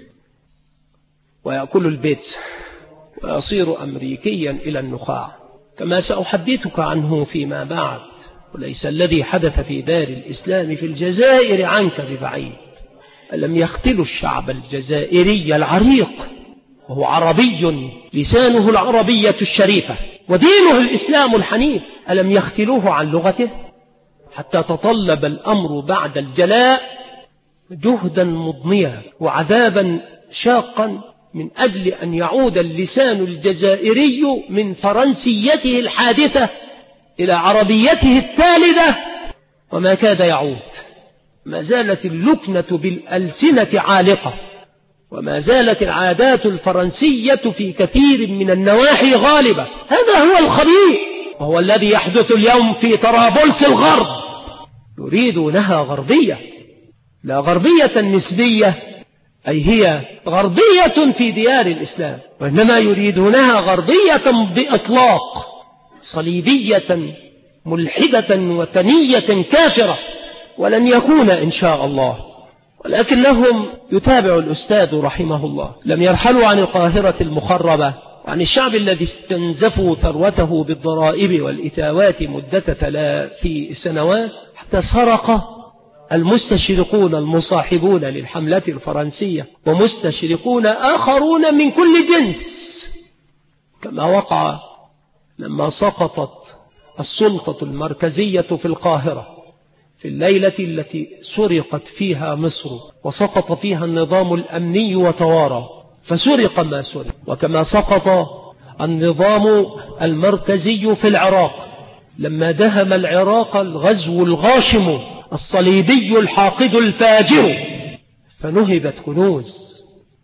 Speaker 1: ويأكل البيت ويصير أمريكيا إلى النخاع، كما سأحدثك عنه فيما بعد. وليس الذي حدث في دار الإسلام في الجزائر عنك ببعيد. ألم يختلوا الشعب الجزائري العريق وهو عربي لسانه العربية الشريفة ودينه الإسلام الحنيف، ألم يختلوه عن لغته؟ حتى تطلب الأمر بعد الجلاء جهدا مضنيا وعذابا شاقا من أجل أن يعود اللسان الجزائري من فرنسيته الحادثة إلى عربيته التالدة. وما كاد يعود. ما زالت اللكنة بالألسنة عالقة، وما زالت العادات الفرنسية في كثير من النواحي غالبة. هذا هو الخبيث، وهو الذي يحدث اليوم في طرابلس الغرب. يريدونها غربية، لا غربية نسبية أي هي غربية في ديار الإسلام، وإنما يريدونها غربية بإطلاق، صليبية ملحدة وثنية كافرة، ولن يكون إن شاء الله. ولكنهم يتابع الأستاذ رحمه الله، لم يرحلوا عن القاهرة المخربة، عن الشعب الذي استنزفوا ثروته بالضرائب والإتاوات مدة 3 سنوات، حتى سرق المستشرقون المصاحبون للحملة الفرنسية ومستشرقون آخرون من كل جنس، كما وقع لما سقطت السلطة المركزية في القاهرة في الليلة التي سرقت فيها مصر وسقط فيها النظام الأمني وتوارى، فسرق ما سرق. وكما سقط النظام المركزي في العراق لما دهم العراق الغزو الغاشم الصليبي الحاقد الفاجر، فنهبت كنوز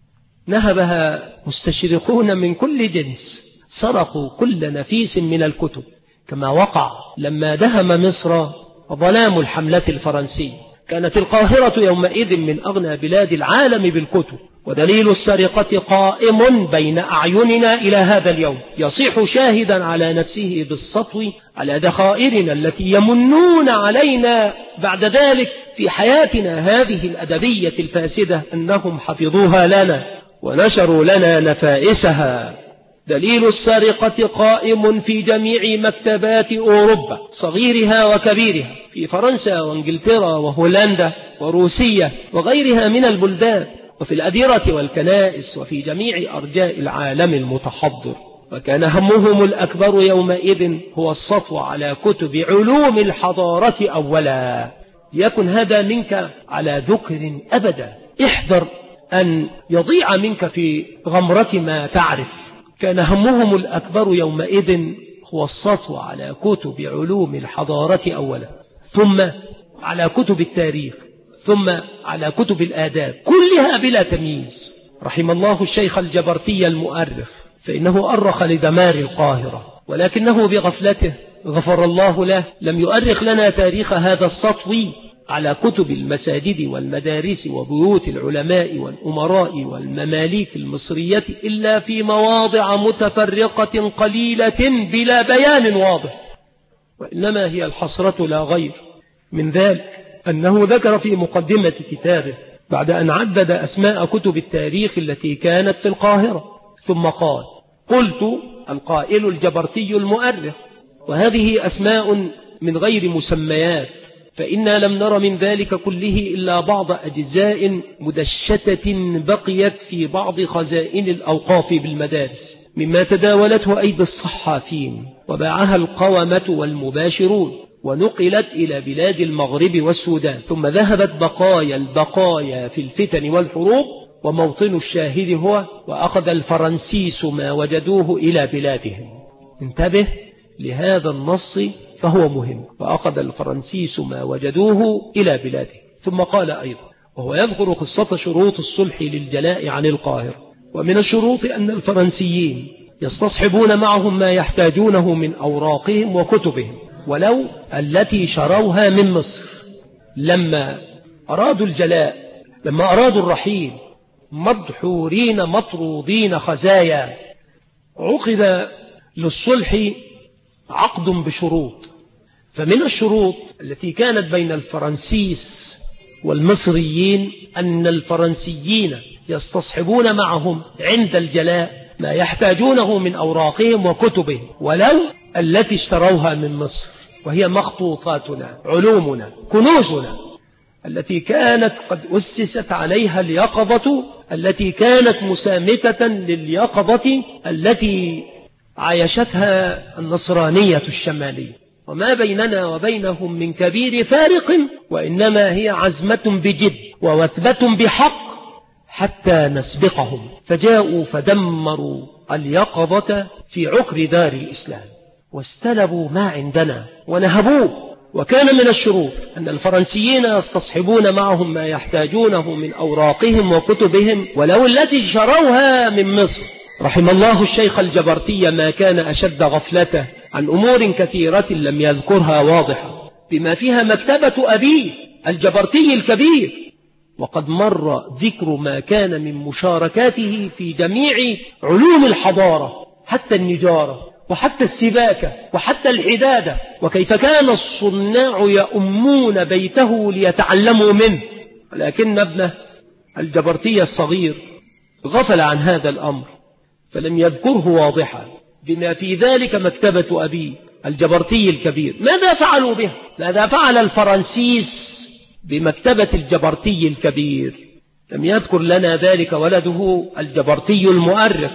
Speaker 1: نهبها مستشرقون من كل جنس، سرقوا كل نفيس من الكتب، كما وقع لما دهم مصر ظلام الحملة الفرنسية. كانت القاهرة يومئذ من أغنى بلاد العالم بالكتب، ودليل السرقة قائم بين أعيننا إلى هذا اليوم، يصيح شاهدا على نفسه بالسطو على ذخائرنا التي يمنون علينا بعد ذلك في حياتنا هذه الأدبية الفاسدة أنهم حفظوها لنا ونشروا لنا نفائسها. دليل السرقة قائم في جميع مكتبات أوروبا صغيرها وكبيرها، في فرنسا وانجلترا وهولندا وروسيا وغيرها من البلدان، وفي الأديرة والكنائس وفي جميع أرجاء العالم المتحضر. وكان همهم الأكبر يومئذ هو السطو على كتب علوم الحضارة أولا. ليكن هذا منك على ذكر أبدا، احذر أن يضيع منك في غمرة ما تعرف. كان همهم الأكبر يومئذ هو السطو على كتب علوم الحضارة أولا، ثم على كتب التاريخ، ثم على كتب الآداب، كلها بلا تمييز. رحم الله الشيخ الجبرتي المؤرخ، فإنه أرخ لدمار القاهرة، ولكنه بغفلته غفر الله له لم يؤرخ لنا تاريخ هذا السطو على كتب المساجد والمدارس وبيوت العلماء والأمراء والمماليك المصرية إلا في مواضع متفرقة قليلة بلا بيان واضح، وإنما هي الحسرة لا غير من ذلك أنه ذكر في مقدمة كتابه بعد أن عدد أسماء كتب التاريخ التي كانت في القاهرة، ثم قال: قلت القائل الجبرتي المؤرخ، وهذه أسماء من غير مسميات، فإنا لم نر من ذلك كله إلا بعض أجزاء مدشتة بقيت في بعض خزائن الأوقاف بالمدارس مما تداولته أيدي الصحافين وباعها القومة والمباشرون، ونقلت إلى بلاد المغرب والسودان، ثم ذهبت بقايا البقايا في الفتن والحروب، وموطن الشاهد هو وأخذ الفرنسيس ما وجدوه إلى بلادهم. انتبه لهذا النص فهو مهم، وأخذ الفرنسيس ما وجدوه إلى بلاده. ثم قال أيضا وهو يذكر قصة شروط الصلح للجلاء عن القاهرة، ومن الشروط أن الفرنسيين يستصحبون معهم ما يحتاجونه من أوراقهم وكتبهم ولو التي شروها من مصر. لما أرادوا الجلاء، لما أرادوا الرحيل، مدحورين مطرودين خزايا، عقد للصلح عقد بشروط. فمن الشروط التي كانت بين الفرنسيس والمصريين أن الفرنسيين يستصحبون معهم عند الجلاء ما يحتاجونه من أوراقهم وكتبهم ولو التي اشتروها من مصر، وهي مخطوطاتنا، علومنا، كنوزنا التي كانت قد أسست عليها اليقظة، التي كانت مسامتة لليقظة التي عايشتها النصرانية الشمالية. وما بيننا وبينهم من كبير فارق، وإنما هي عزمة بجد ووثبة بحق حتى نسبقهم. فجاءوا فدمروا اليقظة في عقر دار الإسلام، واستلبوا ما عندنا ونهبوه وكان من الشروط أن الفرنسيين يستصحبون معهم ما يحتاجونه من أوراقهم وكتبهم ولو التي شروها من مصر. رحم الله الشيخ الجبرتي ما كان أشد غفلته عن أمور كثيرة لم يذكرها واضحة، بما فيها مكتبة أبيه الجبرتي الكبير، وقد مر ذكر ما كان من مشاركاته في جميع علوم الحضارة، حتى النجارة وحتى السباكة وحتى الحدادة، وكيف كان الصناع يؤمون بيته ليتعلموا منه، ولكن ابنه الجبرتي الصغير غفل عن هذا الأمر فلم يذكره واضحا، بما في ذلك مكتبة أبي الجبرتي الكبير. ماذا فعلوا به؟ ماذا فعل الفرنسيس بمكتبة الجبرتي الكبير؟ لم يذكر لنا ذلك ولده الجبرتي المؤرخ،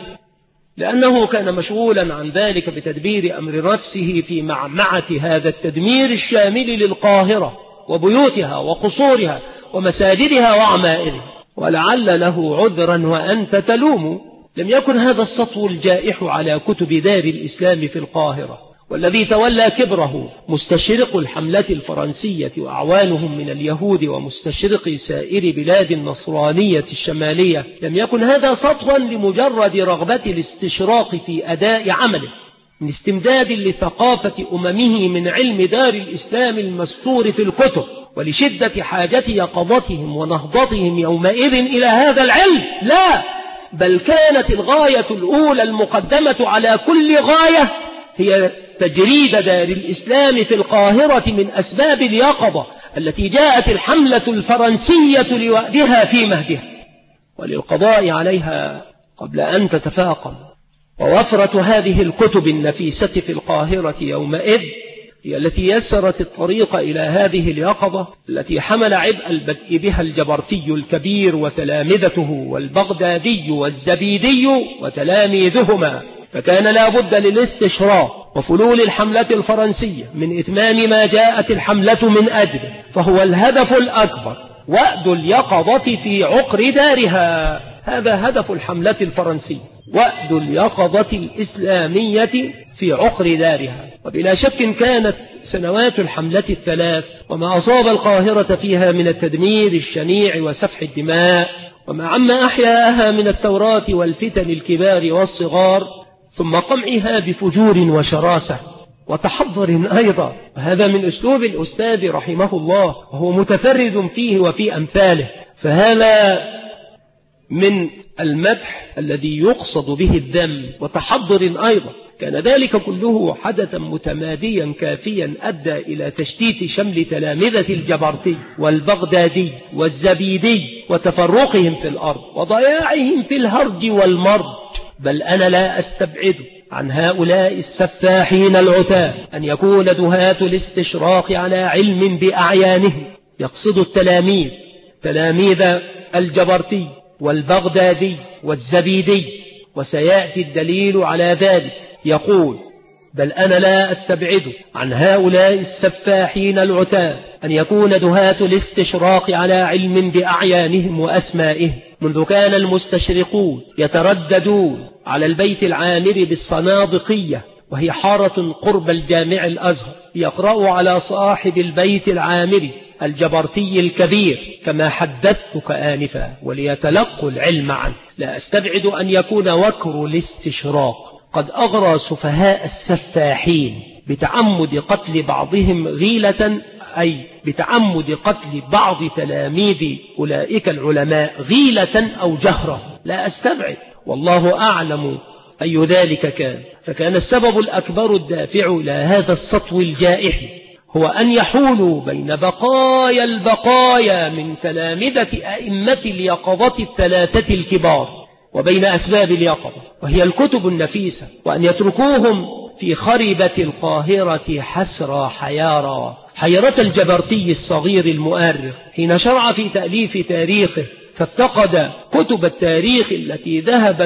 Speaker 1: لأنه كان مشغولا عن ذلك بتدبير أمر نفسه في معمعة هذا التدمير الشامل للقاهرة وبيوتها وقصورها ومساجدها وعمائرها، ولعل له عذرا وأنت تلوم. لم يكن هذا السطو الجائح على كتب دار الإسلام في القاهرة، والذي تولى كبره مستشرق الحملة الفرنسية وأعوانهم من اليهود ومستشرقي سائر بلاد النصرانية الشمالية، لم يكن هذا سطوا لمجرد رغبة الاستشراق في أداء عمله من استمداد لثقافة أممه من علم دار الإسلام المستور في الكتب، ولشدة حاجة يقظتهم ونهضتهم يومئذ إلى هذا العلم. لا، بل كانت الغاية الأولى المقدمة على كل غاية هي تجريد دار الإسلام في القاهرة من أسباب اليقظة التي جاءت الحملة الفرنسية لوأدها في مهدها وللقضاء عليها قبل أن تتفاقم. ووفرة هذه الكتب النفيسة في القاهرة يومئذ هي التي يسرت الطريق إلى هذه اليقظة التي حمل عبء البدء بها الجبرتي الكبير وتلامذته والبغدادي والزبيدي وتلاميذهما. فكان لا بد للاستشراق وفلول الحملة الفرنسية من إتمام ما جاءت الحملة من أجله، فهو الهدف الأكبر وأد اليقظة في عقر دارها. هذا هدف الحملة الفرنسية، وأد اليقظة الإسلامية في عقر دارها. وبلا شك كانت سنوات الحملة الثلاث وما أصاب القاهرة فيها من التدمير الشنيع وسفح الدماء وما عم أحياءها من الثورات والفتن الكبار والصغار، ثم قمعها بفجور وشراسة وتحضر أيضا، وهذا من أسلوب الأستاذ رحمه الله وهو متفرد فيه وفي أمثاله. فهذا من المدح الذي يقصد به الذم، وتحضر أيضا. كان ذلك كله حدثا متماديا كافيا أدى إلى تشتيت شمل تلامذة الجبرتي والبغدادي والزبيدي وتفرقهم في الأرض وضياعهم في الهرج والمرج. بل أنا لا أستبعد عن هؤلاء السفاحين العتاة أن يكون دهاة الاستشراق على علم بأعيانهم، يقصد التلاميذ تلاميذ الجبرتي والبغدادي والزبيدي، وسيأتي الدليل على ذلك. يقول: بل أنا لا أستبعد عن هؤلاء السفاحين العتاة أن يكون دهاة الاستشراق على علم بأعيانهم وأسمائهم، منذ كان المستشرقون يترددون على البيت العامر بالصنادقية، وهي حارة قرب الجامع الأزهر، يقرأ على صاحب البيت العامر الجبرتي الكبير كما حدثتك آنفا، وليتلقوا العلم عنه. لا أستبعد أن يكون وكر الاستشراق قد أغرى سفهاء السفاحين بتعمد قتل بعضهم غيلة، أي بتعمد قتل بعض تلاميذ أولئك العلماء غيلة أو جهرة. لا أستبعد، والله أعلم أي ذلك كان. فكان السبب الأكبر الدافع إلى هذا السطو الجائح هو أن يحولوا بين بقايا البقايا من تلامذة أئمة اليقظة الثلاثة الكبار وبين أسباب اليقظة وهي الكتب النفيسة، وأن يتركوهم في خربة القاهرة حسرى حيارى. حيرة الجبرتي الصغير المؤرخ حين شرع في تأليف تاريخه فافتقد كتب التاريخ التي ذهبت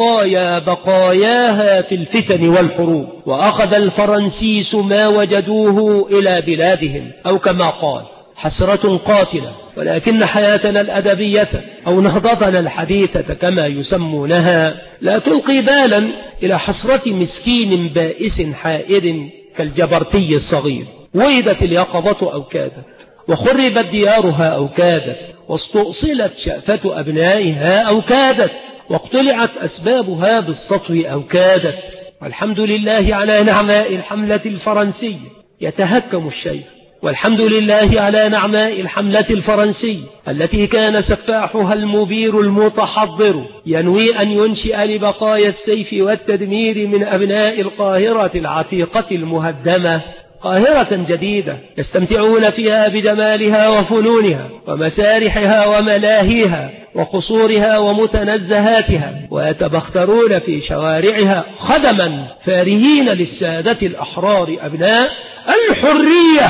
Speaker 1: بقاياها في الفتن والحروب، وأخذ الفرنسيس ما وجدوه إلى بلادهم، أو كما قال: حسرة قاتلة، ولكن حياتنا الأدبية أو نهضتنا الحديثة كما يسمونها لا تلقي بالا إلى حسرة مسكين بائس حائر كالجبرتي الصغير. ويدت اليقظة أو كادت، وخربت ديارها أو كادت، واستؤصلت شأفة أبنائها أو كادت، واقتلعت أسبابها بالسطو أو كادت. والحمد لله على نعماء الحملة الفرنسية يتهكم الشيء، والحمد لله على نعماء الحملة الفرنسية التي كان سفاحها المبير المتحضر ينوي أن ينشئ لبقايا السيف والتدمير من أبناء القاهرة العتيقة المهدمة قاهرة جديدة يستمتعون فيها بجمالها وفنونها ومسارحها وملاهيها وقصورها ومتنزهاتها، ويتبخترون في شوارعها خدما فارهين للسادة الأحرار أبناء الحرية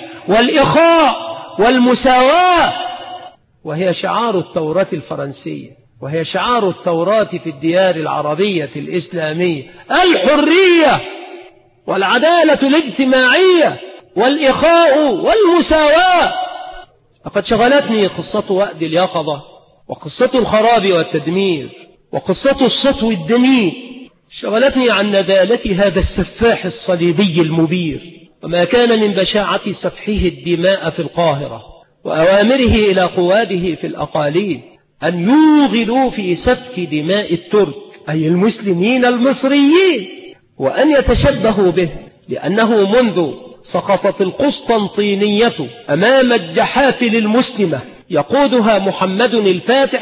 Speaker 1: والإخاء والمساواة، وهي شعار الثورة الفرنسية، وهي شعار الثورات في الديار العربية الإسلامية: الحرية والعدالة الاجتماعية والإخاء والمساواة. لقد شغلتني قصة وأد اليقظة، وقصة الخراب والتدمير، وقصة السطو الدنيء، شغلتني عن ندالة هذا السفاح الصليبي المبير، وما كان من بشاعة سفحه الدماء في القاهرة، وأوامره إلى قواده في الأقاليم أن يوغلوا في سفك دماء الترك أي المسلمين المصريين، وأن يتشبهوا به، لأنه منذ سقطت القسطنطينية أمام الجحافل المسلمة يقودها محمد الفاتح،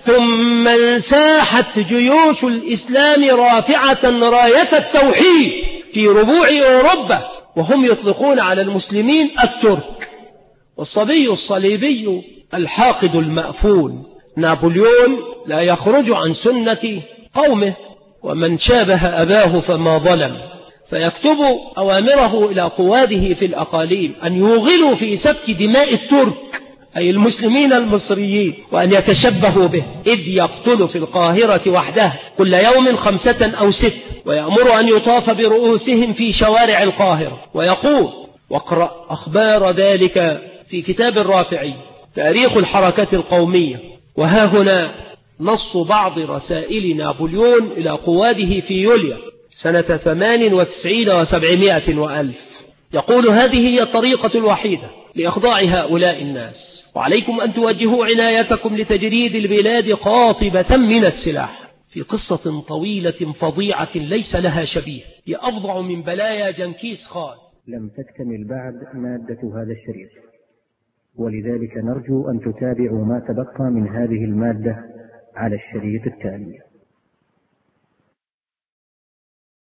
Speaker 1: ثم انساحت جيوش الإسلام رافعة راية التوحيد في ربوع أوروبا، وهم يطلقون على المسلمين الترك. والصبي الصليبي الحاقد المأفون نابليون لا يخرج عن سنة قومه، ومن شابه أباه فما ظلم، فيكتب أوامره إلى قواده في الأقاليم أن يوغلوا في سفك دماء الترك أي المسلمين المصريين، وأن يتشبهوا به، إذ يقتل في القاهرة وحده كل يوم 5 أو 6، ويأمر أن يطاف برؤوسهم في شوارع القاهرة، ويقول: واقرأ أخبار ذلك في كتاب الرافعي تاريخ الحركة القومية. وها هنا نص بعض رسائل نابليون إلى قواده في يوليو سنة 98 و700 وألف، يقول: هذه هي الطريقة الوحيدة لإخضاع هؤلاء الناس، وعليكم أن توجهوا عنايتكم لتجريد البلاد قاطبة من السلاح. في قصة طويلة فظيعة ليس لها شبيه، هي أفظع من بلايا جنكيز خان.
Speaker 2: لم تكتمل بعد مادة هذا الشريط، ولذلك نرجو أن تتابعوا ما تبقى من هذه المادة على الشريط التالي.